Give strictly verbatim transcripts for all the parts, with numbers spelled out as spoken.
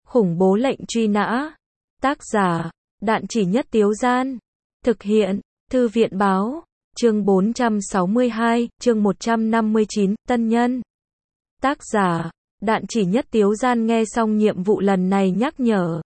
Khủng bố lệnh truy nã. Tác giả, Đạn Chỉ Nhất Tiếu Gian. Thực hiện, Thư viện báo. Chương bốn trăm sáu mươi hai, chương một trăm năm mươi chín, Tân Nhân. Tác giả, Đạn Chỉ Nhất Tiếu Gian nghe xong nhiệm vụ lần này nhắc nhở.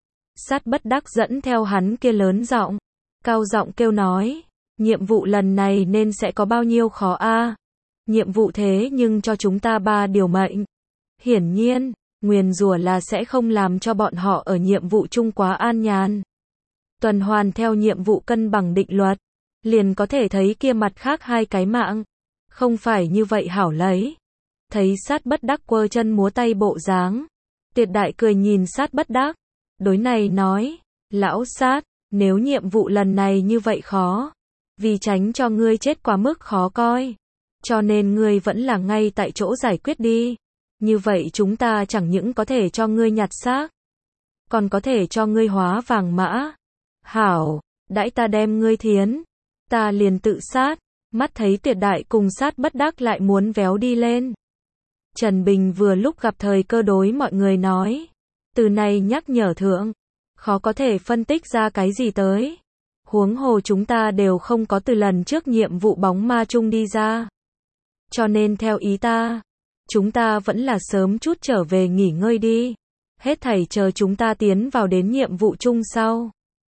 Sát bất đắc dẫn theo hắn kia lớn giọng, cao giọng kêu nói, nhiệm vụ lần này nên sẽ có bao nhiêu khó a? Nhiệm vụ thế nhưng cho chúng ta ba điều mệnh. Hiển nhiên, nguyền rủa là sẽ không làm cho bọn họ ở nhiệm vụ chung quá an nhàn. Tuần hoàn theo nhiệm vụ cân bằng định luật, liền có thể thấy kia mặt khác hai cái mạng. Không phải như vậy hảo lấy. Thấy sát bất đắc quơ chân múa tay bộ dáng. Tuyệt đại cười nhìn sát bất đắc. Đối này nói, lão sát, nếu nhiệm vụ lần này như vậy khó, vì tránh cho ngươi chết quá mức khó coi, cho nên ngươi vẫn là ngay tại chỗ giải quyết đi. Như vậy chúng ta chẳng những có thể cho ngươi nhặt xác, còn có thể cho ngươi hóa vàng mã. Hảo, đãi ta đem ngươi thiến, ta liền tự sát. Mắt thấy tuyệt đại cùng sát bất đắc lại muốn véo đi lên. Trần Bình vừa lúc gặp thời cơ đối mọi người nói. Từ này nhắc nhở thượng, khó có thể phân tích ra cái gì tới. Huống hồ chúng ta đều không có từ lần trước nhiệm vụ bóng ma chung đi ra. Cho nên theo ý ta, chúng ta vẫn là sớm chút trở về nghỉ ngơi đi. Hết thảy chờ chúng ta tiến vào đến nhiệm vụ chung sau.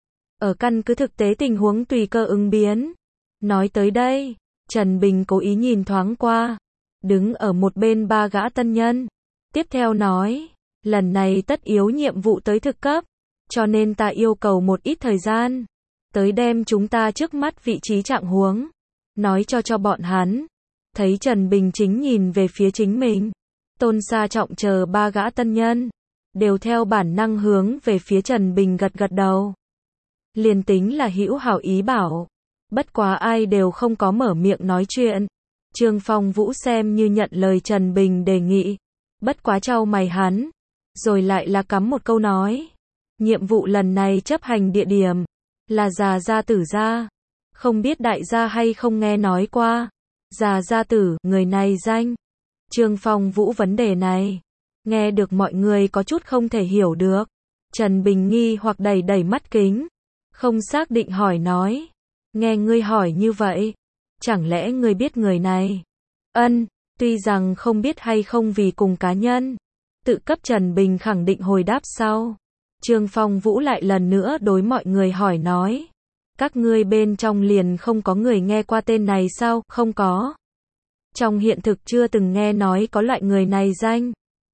Ở căn cứ thực tế tình huống tùy cơ ứng biến. Nói tới đây, Trần Bình cố ý nhìn thoáng qua. Đứng ở một bên ba gã tân nhân. Tiếp theo nói, lần này tất yếu nhiệm vụ tới thực cấp. Cho nên ta yêu cầu một ít thời gian. Tới đem chúng ta trước mắt vị trí trạng huống. Nói cho cho bọn hắn. Thấy Trần Bình chính nhìn về phía chính mình. Tôn Sa Trọng chờ ba gã tân nhân. Đều theo bản năng hướng về phía Trần Bình gật gật đầu. Liền tính là hữu hảo ý bảo. Bất quá ai đều không có mở miệng nói chuyện. Trương Phong Vũ xem như nhận lời Trần Bình đề nghị. Bất quá trao mày hắn. Rồi lại là cắm một câu nói. Nhiệm vụ lần này chấp hành địa điểm. Là Già Gia Tử gia. Không biết đại gia hay không nghe nói qua. Già Gia Tử, người này danh. Trương Phong Vũ vấn đề này. Nghe được mọi người có chút không thể hiểu được. Trần Bình nghi hoặc đẩy đẩy mắt kính. Không xác định hỏi nói. Nghe ngươi hỏi như vậy. Chẳng lẽ ngươi biết người này? Ân, tuy rằng không biết hay không vì cùng cá nhân. Tự cấp Trần Bình khẳng định hồi đáp sau. Trương Phong Vũ lại lần nữa đối mọi người hỏi nói. Các ngươi bên trong liền không có người nghe qua tên này sao? Không có. Trong hiện thực chưa từng nghe nói có loại người này danh.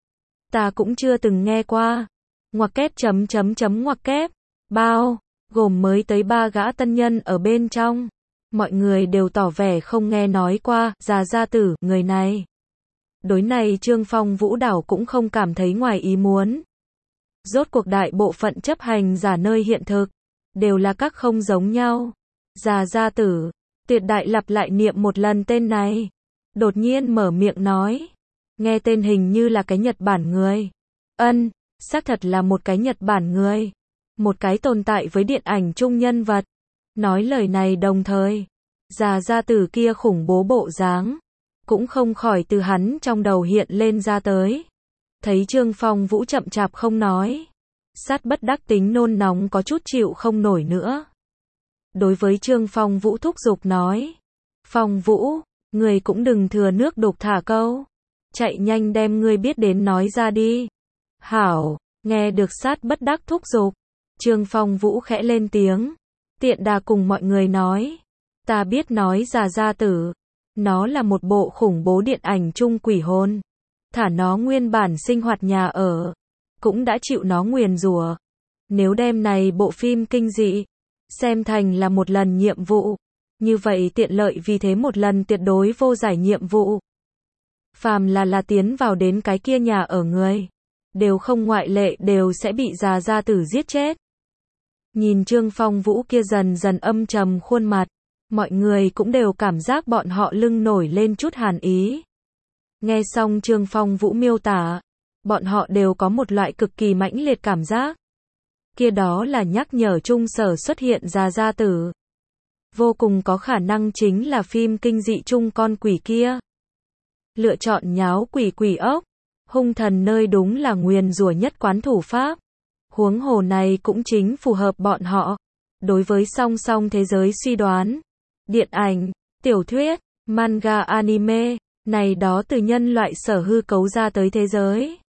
Ta cũng chưa từng nghe qua. Ngoặc kép chấm chấm chấm ngoặc kép. Bao, gồm mới tới ba gã tân nhân ở bên trong. Mọi người đều tỏ vẻ không nghe nói qua, Già Gia Tử, người này. Đối này Trương Phong Vũ đảo cũng không cảm thấy ngoài ý muốn. Rốt cuộc đại bộ phận chấp hành giả nơi hiện thực, đều là các không giống nhau. Già Gia Tử, tuyệt đại lặp lại niệm một lần tên này. Đột nhiên mở miệng nói. Nghe tên hình như là cái Nhật Bản người. Ân, xác thật là một cái Nhật Bản người. Một cái tồn tại với điện ảnh chung nhân vật. Nói lời này đồng thời, Già Gia Tử kia khủng bố bộ dáng, cũng không khỏi từ hắn trong đầu hiện lên ra tới. Thấy Trương Phong Vũ chậm chạp không nói, sát bất đắc tính nôn nóng có chút chịu không nổi nữa. Đối với Trương Phong Vũ thúc giục nói, Phong Vũ, người cũng đừng thừa nước đục thả câu, chạy nhanh đem ngươi biết đến nói ra đi. Hảo, nghe được sát bất đắc thúc giục, Trương Phong Vũ khẽ lên tiếng. Tiện đà cùng mọi người nói. Ta biết nói Già Gia Tử. Nó là một bộ khủng bố điện ảnh chung quỷ hồn. Thả nó nguyên bản sinh hoạt nhà ở. Cũng đã chịu nó nguyền rủa. Nếu đem này bộ phim kinh dị. Xem thành là một lần nhiệm vụ. Như vậy tiện lợi vì thế một lần tuyệt đối vô giải nhiệm vụ. Phàm là là tiến vào đến cái kia nhà ở người. Đều không ngoại lệ đều sẽ bị Già Gia Tử giết chết. Nhìn Trương Phong Vũ kia dần dần âm trầm khuôn mặt, mọi người cũng đều cảm giác bọn họ lưng nổi lên chút hàn ý. Nghe xong Trương Phong Vũ miêu tả, bọn họ đều có một loại cực kỳ mãnh liệt cảm giác. Kia đó là nhắc nhở Trung Sở xuất hiện Già Gia Tử. Vô cùng có khả năng chính là phim kinh dị chung con quỷ kia. Lựa chọn nháo quỷ quỷ ốc, Hung thần nơi đúng là nguyền rủa nhất quán thủ pháp. Huống hồ này cũng chính phù hợp bọn họ. Đối với song song thế giới suy đoán, điện ảnh, tiểu thuyết, manga anime, này đó từ nhân loại sở hư cấu ra tới thế giới.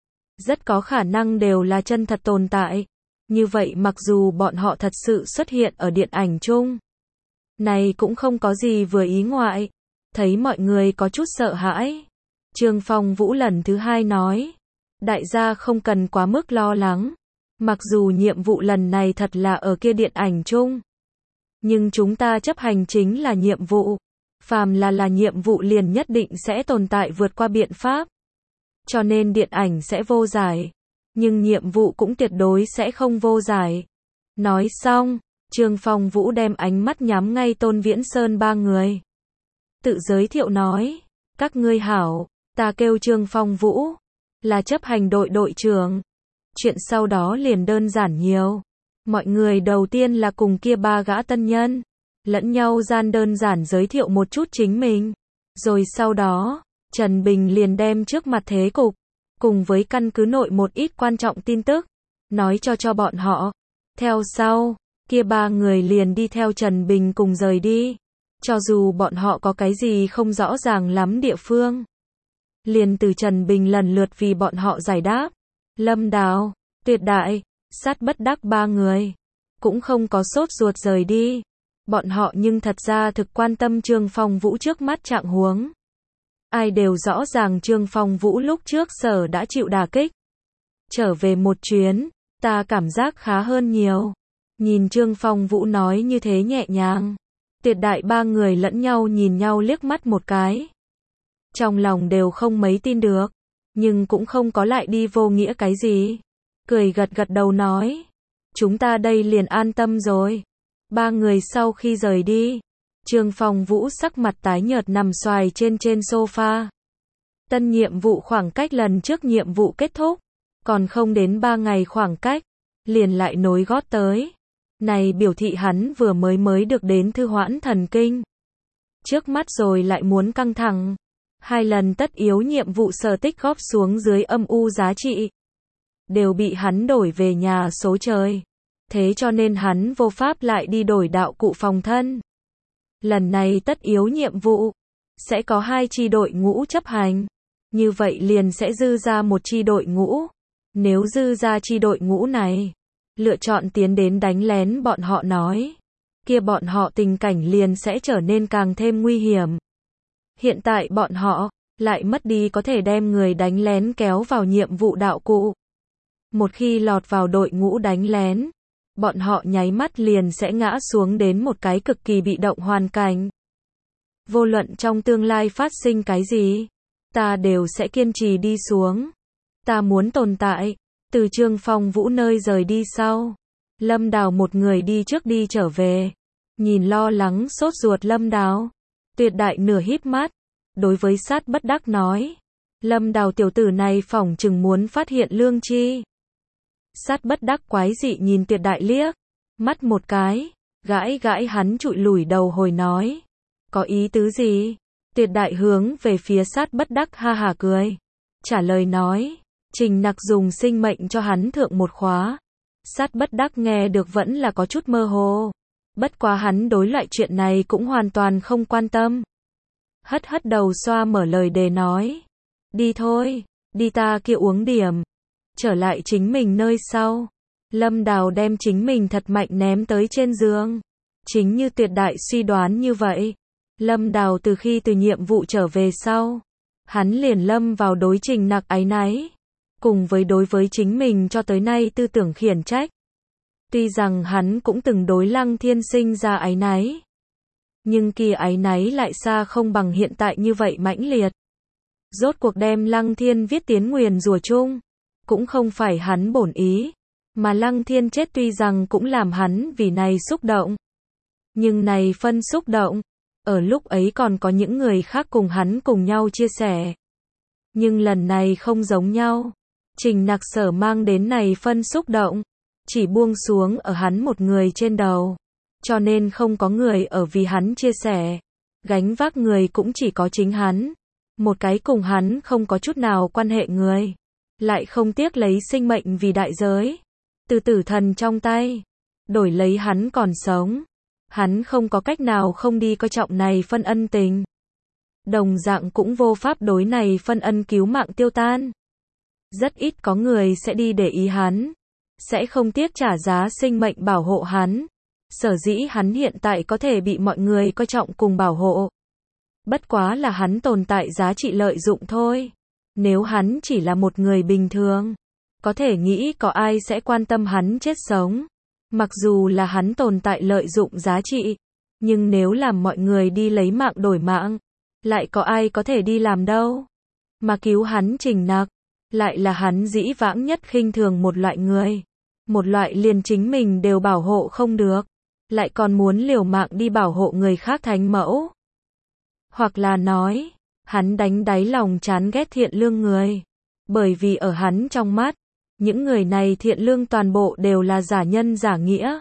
Rất có khả năng đều là chân thật tồn tại. Như vậy mặc dù bọn họ thật sự xuất hiện ở điện ảnh chung, này cũng không có gì vừa ý ngoại. Thấy mọi người có chút sợ hãi, Trương Phong Vũ lần thứ hai nói, đại gia không cần quá mức lo lắng. Mặc dù nhiệm vụ lần này thật là ở kia điện ảnh chung, nhưng chúng ta chấp hành chính là nhiệm vụ. Phàm là là nhiệm vụ liền nhất định sẽ tồn tại vượt qua biện pháp. Cho nên điện ảnh sẽ vô giải, nhưng nhiệm vụ cũng tuyệt đối sẽ không vô giải. Nói xong, Trương Phong Vũ đem ánh mắt nhắm ngay Tôn Viễn Sơn ba người. Tự giới thiệu nói, các ngươi hảo, ta kêu Trương Phong Vũ, là chấp hành đội đội trưởng. Chuyện sau đó liền đơn giản nhiều. Mọi người đầu tiên là cùng kia ba gã tân nhân, lẫn nhau gian đơn giản giới thiệu một chút chính mình. Rồi sau đó, Trần Bình liền đem trước mặt thế cục, cùng với căn cứ nội một ít quan trọng tin tức, nói cho cho bọn họ. Theo sau, kia ba người liền đi theo Trần Bình cùng rời đi. Cho dù bọn họ có cái gì không rõ ràng lắm địa phương, liền từ Trần Bình lần lượt vì bọn họ giải đáp. Lâm Đào, Tuyệt Đại, Sát Bất Đắc ba người cũng không có sốt ruột rời đi. Bọn họ nhưng thật ra thực quan tâm Trương Phong Vũ trước mắt trạng huống. Ai đều rõ ràng Trương Phong Vũ lúc trước sở đã chịu đả kích. Trở về một chuyến, ta cảm giác khá hơn nhiều. Nhìn Trương Phong Vũ nói như thế nhẹ nhàng, Tuyệt Đại ba người lẫn nhau nhìn nhau liếc mắt một cái. Trong lòng đều không mấy tin được, nhưng cũng không có lại đi vô nghĩa cái gì. Cười gật gật đầu nói, chúng ta đây liền an tâm rồi. Ba người sau khi rời đi, Trương Phong Vũ sắc mặt tái nhợt nằm xoài trên trên sofa. Tân nhiệm vụ khoảng cách lần trước nhiệm vụ kết thúc, còn không đến ba ngày khoảng cách, liền lại nối gót tới. Này biểu thị hắn vừa mới mới được đến thư hoãn thần kinh. Trước mắt rồi lại muốn căng thẳng. Hai lần tất yếu nhiệm vụ sở tích góp xuống dưới âm u giá trị, đều bị hắn đổi về nhà số trời. Thế cho nên hắn vô pháp lại đi đổi đạo cụ phòng thân. Lần này tất yếu nhiệm vụ, sẽ có hai chi đội ngũ chấp hành. Như vậy liền sẽ dư ra một chi đội ngũ. Nếu dư ra chi đội ngũ này, lựa chọn tiến đến đánh lén bọn họ nói, kia bọn họ tình cảnh liền sẽ trở nên càng thêm nguy hiểm. Hiện tại bọn họ lại mất đi có thể đem người đánh lén kéo vào nhiệm vụ đạo cụ. Một khi lọt vào đội ngũ đánh lén, bọn họ nháy mắt liền sẽ ngã xuống đến một cái cực kỳ bị động hoàn cảnh. Vô luận trong tương lai phát sinh cái gì, ta đều sẽ kiên trì đi xuống. Ta muốn tồn tại. Từ Trương Phong Vũ nơi rời đi sau, Lâm Đào một người đi trước đi trở về. Nhìn lo lắng sốt ruột Lâm Đào, Tuyệt Đại nửa híp mắt, đối với Sát Bất Đắc nói, Lâm Đào tiểu tử này phỏng chừng muốn phát hiện lương tri. Sát Bất Đắc quái dị nhìn Tuyệt Đại liếc mắt một cái, gãi gãi hắn trụi lủi đầu hồi nói, có ý tứ gì? Tuyệt Đại hướng về phía Sát Bất Đắc ha hả cười, trả lời nói, Trình Nặc dùng sinh mệnh cho hắn thượng một khóa. Sát Bất Đắc nghe được vẫn là có chút mơ hồ, bất quá hắn đối loại chuyện này cũng hoàn toàn không quan tâm. Hất hất đầu xoa mở lời đề nói, đi thôi, đi ta kia uống điểm. Trở lại chính mình nơi sau, Lâm Đào đem chính mình thật mạnh ném tới trên giường. Chính như Tuyệt Đại suy đoán như vậy, Lâm Đào từ khi từ nhiệm vụ trở về sau, hắn liền lâm vào đối Trình Nặc áy náy, cùng với đối với chính mình cho tới nay tư tưởng khiển trách. Tuy rằng hắn cũng từng đối Lăng Thiên sinh ra áy náy, nhưng kỳ áy náy lại xa không bằng hiện tại như vậy mãnh liệt. Rốt cuộc đem Lăng Thiên viết tiến nguyền rủa chung, cũng không phải hắn bổn ý, mà Lăng Thiên chết tuy rằng cũng làm hắn vì này xúc động. Nhưng này phân xúc động, ở lúc ấy còn có những người khác cùng hắn cùng nhau chia sẻ. Nhưng lần này không giống nhau. Trình Nặc sở mang đến này phân xúc động, chỉ buông xuống ở hắn một người trên đầu. Cho nên không có người ở vì hắn chia sẻ. Gánh vác người cũng chỉ có chính hắn. Một cái cùng hắn không có chút nào quan hệ người, lại không tiếc lấy sinh mệnh vì đại giới, từ tử thần trong tay, đổi lấy hắn còn sống. Hắn không có cách nào không đi coi trọng này phân ân tình. Đồng dạng cũng vô pháp đối này phân ân cứu mạng tiêu tan. Rất ít có người sẽ đi để ý hắn, sẽ không tiếc trả giá sinh mệnh bảo hộ hắn. Sở dĩ hắn hiện tại có thể bị mọi người coi trọng cùng bảo hộ, bất quá là hắn tồn tại giá trị lợi dụng thôi. Nếu hắn chỉ là một người bình thường, có thể nghĩ có ai sẽ quan tâm hắn chết sống. Mặc dù là hắn tồn tại lợi dụng giá trị, nhưng nếu làm mọi người đi lấy mạng đổi mạng, lại có ai có thể đi làm đâu. Mà cứu hắn Trình Nặc, lại là hắn dĩ vãng nhất khinh thường một loại người. Một loại liền chính mình đều bảo hộ không được, lại còn muốn liều mạng đi bảo hộ người khác thánh mẫu. Hoặc là nói, hắn đánh đáy lòng chán ghét thiện lương người. Bởi vì ở hắn trong mắt, những người này thiện lương toàn bộ đều là giả nhân giả nghĩa.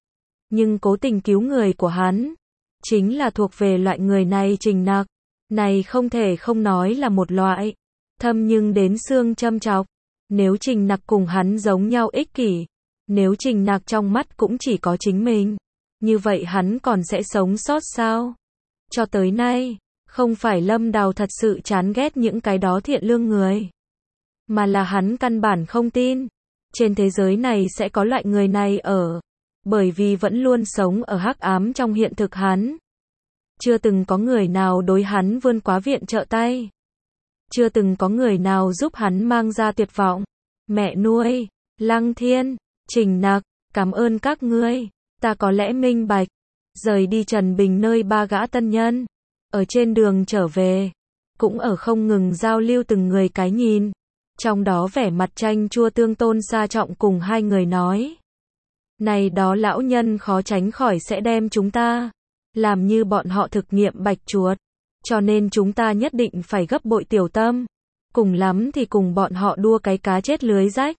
Nhưng cố tình cứu người của hắn, chính là thuộc về loại người này Trình Nặc. Này không thể không nói là một loại thâm nhưng đến xương châm chọc. Nếu Trình Nặc cùng hắn giống nhau ích kỷ, nếu Trình Nặc trong mắt cũng chỉ có chính mình, như vậy hắn còn sẽ sống sót sao? Cho tới nay, không phải Lâm Đào thật sự chán ghét những cái đó thiện lương người, mà là hắn căn bản không tin trên thế giới này sẽ có loại người này ở, bởi vì vẫn luôn sống ở hắc ám trong hiện thực hắn. Chưa từng có người nào đối hắn vươn quá viện trợ tay. Chưa từng có người nào giúp hắn mang ra tuyệt vọng. Mẹ nuôi, Lăng Thiên, Trình Nặc, cảm ơn các ngươi. Ta có lẽ minh bạch. Rời đi Trần Bình nơi ba gã tân nhân. Ở trên đường trở về, cũng ở không ngừng giao lưu từng người cái nhìn. Trong đó vẻ mặt chanh chua tương Tôn Sa Trọng cùng hai người nói. Này đó lão nhân khó tránh khỏi sẽ đem chúng ta làm như bọn họ thực nghiệm bạch chuột. Cho nên chúng ta nhất định phải gấp bội tiểu tâm. Cùng lắm thì cùng bọn họ đua cái cá chết lưới rách.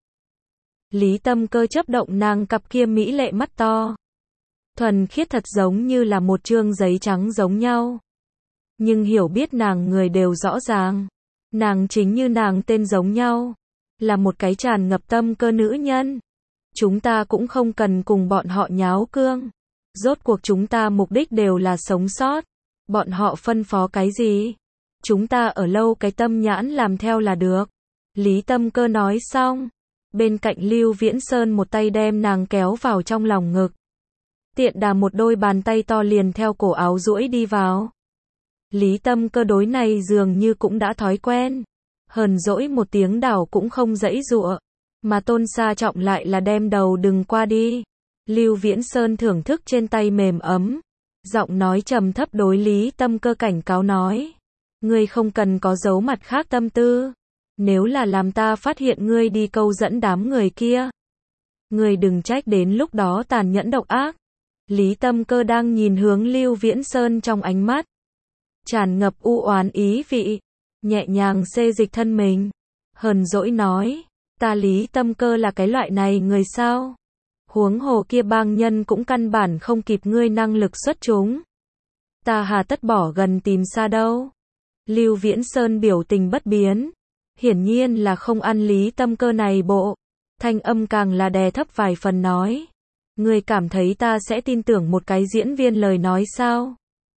Lý Tâm Cơ chấp động nàng cặp kia mỹ lệ mắt to. Thuần khiết thật giống như là một chương giấy trắng giống nhau. Nhưng hiểu biết nàng người đều rõ ràng. Nàng chính như nàng tên giống nhau. Là một cái tràn ngập tâm cơ nữ nhân. Chúng ta cũng không cần cùng bọn họ nháo cương. Rốt cuộc chúng ta mục đích đều là sống sót. Bọn họ phân phó cái gì? Chúng ta ở lâu cái tâm nhãn làm theo là được. Lý Tâm Cơ nói xong. Bên cạnh Lưu Viễn Sơn một tay đem nàng kéo vào trong lòng ngực. Tiện đà một đôi bàn tay to liền theo cổ áo duỗi đi vào. Lý Tâm Cơ đối này dường như cũng đã thói quen. Hờn dỗi một tiếng đảo cũng không dãy dụa. Mà Tôn Sa Trọng lại là đem đầu đừng qua đi. Lưu Viễn Sơn thưởng thức trên tay mềm ấm. Giọng nói trầm thấp đối Lý Tâm Cơ cảnh cáo nói. Ngươi không cần có giấu mặt khác tâm tư. Nếu là làm ta phát hiện ngươi đi câu dẫn đám người kia, ngươi đừng trách đến lúc đó tàn nhẫn độc ác. Lý Tâm Cơ đang nhìn hướng Lưu Viễn Sơn trong ánh mắt tràn ngập u oán ý vị, nhẹ nhàng xê dịch thân mình, hờn dỗi nói, ta Lý Tâm Cơ là cái loại này người sao? Huống hồ kia bang nhân cũng căn bản không kịp ngươi năng lực xuất chúng. Ta hà tất bỏ gần tìm xa đâu. Lưu Viễn Sơn biểu tình bất biến, hiển nhiên là không ăn Lý Tâm Cơ này bộ. Thanh âm càng là đè thấp vài phần nói. Ngươi cảm thấy ta sẽ tin tưởng một cái diễn viên lời nói sao?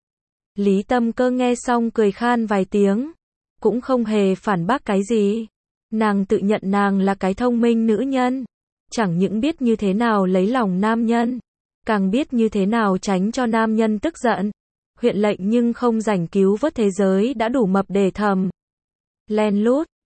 Lý Tâm Cơ nghe xong cười khan vài tiếng, cũng không hề phản bác cái gì. Nàng tự nhận nàng là cái thông minh nữ nhân, chẳng những biết như thế nào lấy lòng nam nhân, càng biết như thế nào tránh cho nam nhân tức giận. Huyện lệnh nhưng không rảnh cứu vớt thế giới đã đủ mập để thầm. Len lút,